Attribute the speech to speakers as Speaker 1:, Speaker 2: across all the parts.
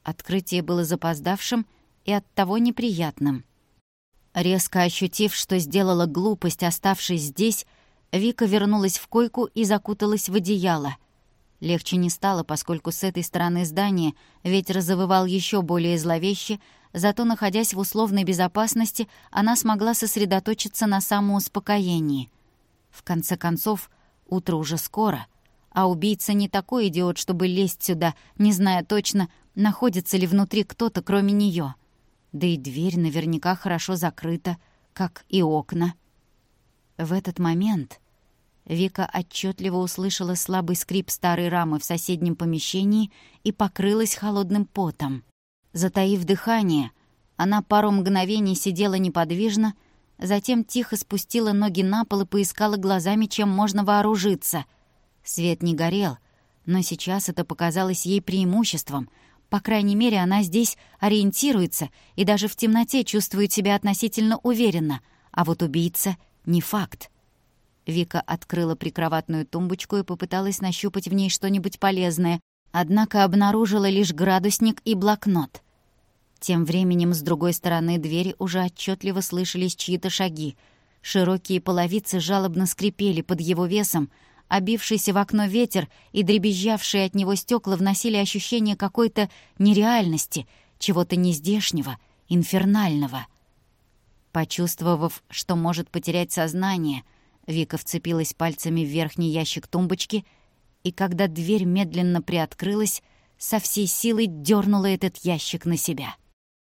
Speaker 1: Открытие было запоздавшим и оттого неприятным. Резко ощутив, что сделала глупость, оставшись здесь, Вика вернулась в койку и закуталась в одеяло. Легче не стало, поскольку с этой стороны здания ветер завывал еще более зловеще, зато, находясь в условной безопасности, она смогла сосредоточиться на самоуспокоении. В конце концов, утро уже скоро, а убийца не такой идиот, чтобы лезть сюда, не зная точно, находится ли внутри кто-то, кроме неё. Да и дверь наверняка хорошо закрыта, как и окна. В этот момент Вика отчетливо услышала слабый скрип старой рамы в соседнем помещении и покрылась холодным потом. Затаив дыхание, она пару мгновений сидела неподвижно, затем тихо спустила ноги на пол и поискала глазами, чем можно вооружиться. Свет не горел, но сейчас это показалось ей преимуществом. По крайней мере, она здесь ориентируется и даже в темноте чувствует себя относительно уверенно, а вот убийца — не факт. Вика открыла прикроватную тумбочку и попыталась нащупать в ней что-нибудь полезное, однако обнаружила лишь градусник и блокнот. Тем временем с другой стороны двери уже отчетливо слышались чьи-то шаги. Широкие половицы жалобно скрипели под его весом, а бившийся в окно ветер и дребезжавшие от него стекла вносили ощущение какой-то нереальности, чего-то нездешнего, инфернального. Почувствовав, что может потерять сознание, Вика вцепилась пальцами в верхний ящик тумбочки и, когда дверь медленно приоткрылась, со всей силой дернула этот ящик на себя.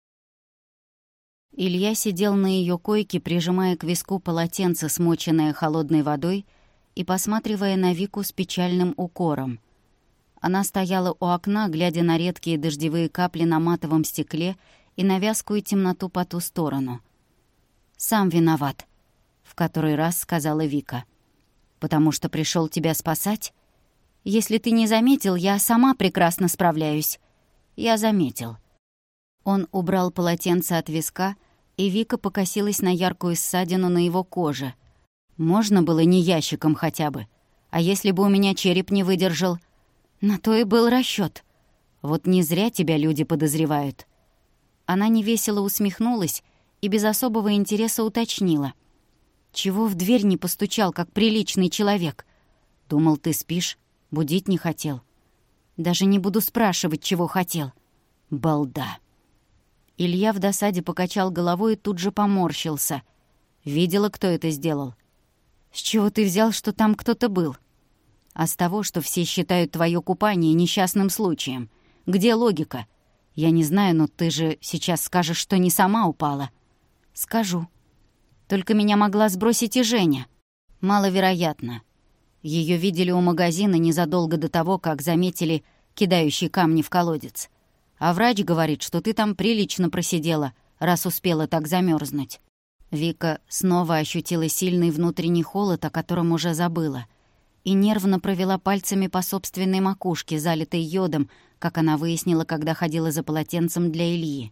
Speaker 1: Илья сидел на ее койке, прижимая к виску полотенце, смоченное холодной водой, и посматривая на Вику с печальным укором. Она стояла у окна, глядя на редкие дождевые капли на матовом стекле и на вязкую темноту по ту сторону. «Сам виноват», — в который раз сказала Вика. «Потому что пришел тебя спасать? Если ты не заметил, я сама прекрасно справляюсь». «Я заметил». Он убрал полотенце от виска, и Вика покосилась на яркую ссадину на его коже. «Можно было не ящиком хотя бы. А если бы у меня череп не выдержал?» «На то и был расчёт. Вот не зря тебя люди подозревают». Она невесело усмехнулась и без особого интереса уточнила. «Чего в дверь не постучал, как приличный человек? Думал, ты спишь, будить не хотел. Даже не буду спрашивать, чего хотел. Балда». Илья в досаде покачал головой и тут же поморщился. «Видела, кто это сделал?» «С чего ты взял, что там кто-то был?» «А с того, что все считают твое купание несчастным случаем. Где логика? Я не знаю, но ты же сейчас скажешь, что не сама упала». «Скажу. Только меня могла сбросить и Женя». «Маловероятно. Ее видели у магазина незадолго до того, как заметили кидающий камни в колодец. А врач говорит, что ты там прилично просидела, раз успела так замерзнуть». Вика снова ощутила сильный внутренний холод, о котором уже забыла, и нервно провела пальцами по собственной макушке, залитой йодом, как она выяснила, когда ходила за полотенцем для Ильи.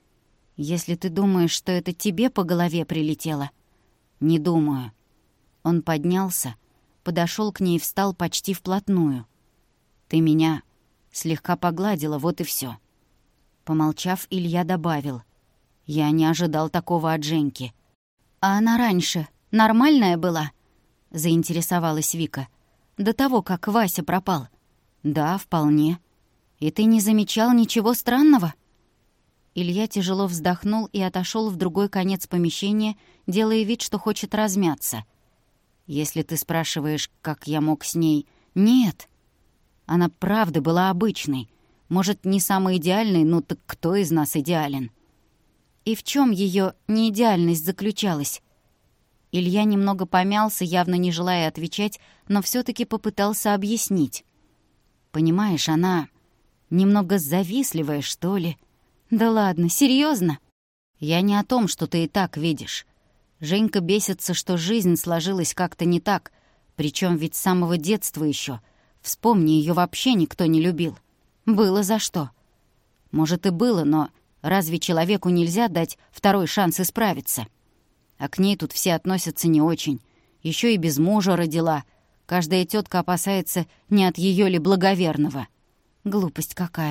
Speaker 1: «Если ты думаешь, что это тебе по голове прилетело...» «Не думаю». Он поднялся, подошел к ней и встал почти вплотную. «Ты меня слегка погладила, вот и все. Помолчав, Илья добавил. «Я не ожидал такого от Женьки». «А она раньше нормальная была?» — заинтересовалась Вика. «До того, как Вася пропал». «Да, вполне. И ты не замечал ничего странного?» Илья тяжело вздохнул и отошел в другой конец помещения, делая вид, что хочет размяться. «Если ты спрашиваешь, как я мог с ней...» «Нет. Она правда была обычной. Может, не самой идеальной, но так кто из нас идеален?» «И в чем ее неидеальность заключалась?» Илья немного помялся, явно не желая отвечать, но все таки попытался объяснить. «Понимаешь, она немного завистливая, что ли?» «Да ладно, серьезно? «Я не о том, что ты и так видишь. Женька бесится, что жизнь сложилась как-то не так, причем ведь с самого детства еще. Вспомни, ее вообще никто не любил. Было за что. Может, и было, но разве человеку нельзя дать второй шанс исправиться? А к ней тут все относятся не очень. Еще и без мужа родила. Каждая тетка опасается, не от ее ли благоверного». «Глупость какая».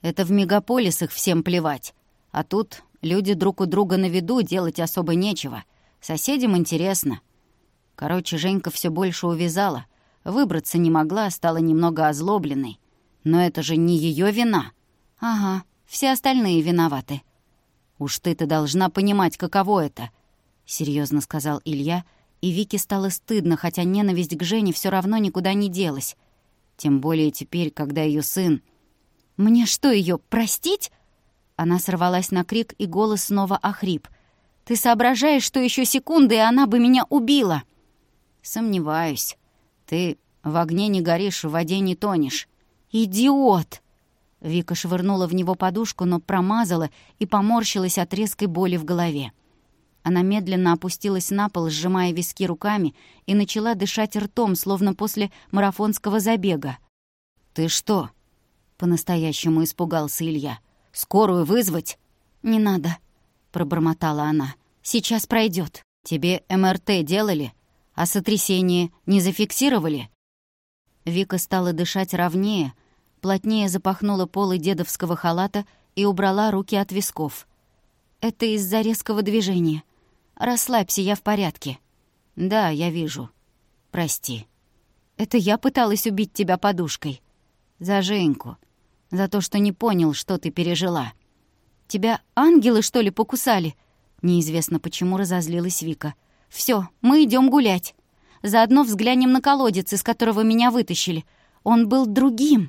Speaker 1: Это в мегаполисах всем плевать. А тут люди друг у друга на виду, делать особо нечего. Соседям интересно. Короче, Женька все больше увязала. Выбраться не могла, стала немного озлобленной. Но это же не ее вина. Ага, все остальные виноваты. «Уж ты-то должна понимать, каково это», — серьезно сказал Илья, и Вике стало стыдно, хотя ненависть к Жене все равно никуда не делась. Тем более теперь, когда ее сын... «Мне что, ее простить?» Она сорвалась на крик, и голос снова охрип. «Ты соображаешь, что еще секунды, и она бы меня убила?» «Сомневаюсь. Ты в огне не горишь, в воде не тонешь». «Идиот!» Вика швырнула в него подушку, но промазала и поморщилась от резкой боли в голове. Она медленно опустилась на пол, сжимая виски руками, и начала дышать ртом, словно после марафонского забега. «Ты что?» — по-настоящему испугался Илья. «Скорую вызвать?» «Не надо», — пробормотала она. «Сейчас пройдет. Тебе МРТ делали? А сотрясение не зафиксировали?» Вика стала дышать ровнее, плотнее запахнула полы дедовского халата и убрала руки от висков. «Это из-за резкого движения. Расслабься, я в порядке». «Да, я вижу. Прости. Это я пыталась убить тебя подушкой. За Женьку. За то, что не понял, что ты пережила. Тебя ангелы, что ли, покусали?» Неизвестно почему разозлилась Вика. «Всё, мы идём гулять. Заодно взглянем на колодец, из которого меня вытащили. Он был другим».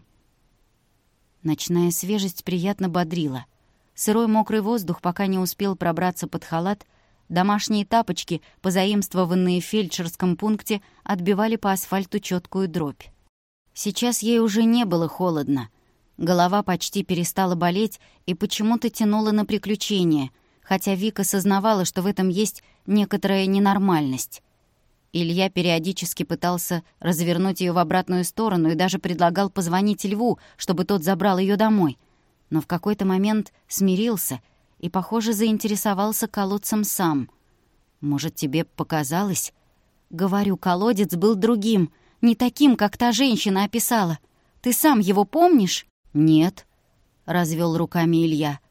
Speaker 1: Ночная свежесть приятно бодрила. Сырой мокрый воздух пока не успел пробраться под халат, домашние тапочки, позаимствованные в фельдшерском пункте, отбивали по асфальту чёткую дробь. Сейчас ей уже не было холодно. Голова почти перестала болеть и почему-то тянула на приключения, хотя Вика сознавала, что в этом есть некоторая ненормальность. Илья периодически пытался развернуть ее в обратную сторону и даже предлагал позвонить Льву, чтобы тот забрал ее домой. Но в какой-то момент смирился и, похоже, заинтересовался колодцем сам. «Может, тебе показалось?» «Говорю, колодец был другим, не таким, как та женщина описала. Ты сам его помнишь?» «Нет», — развел руками Илья.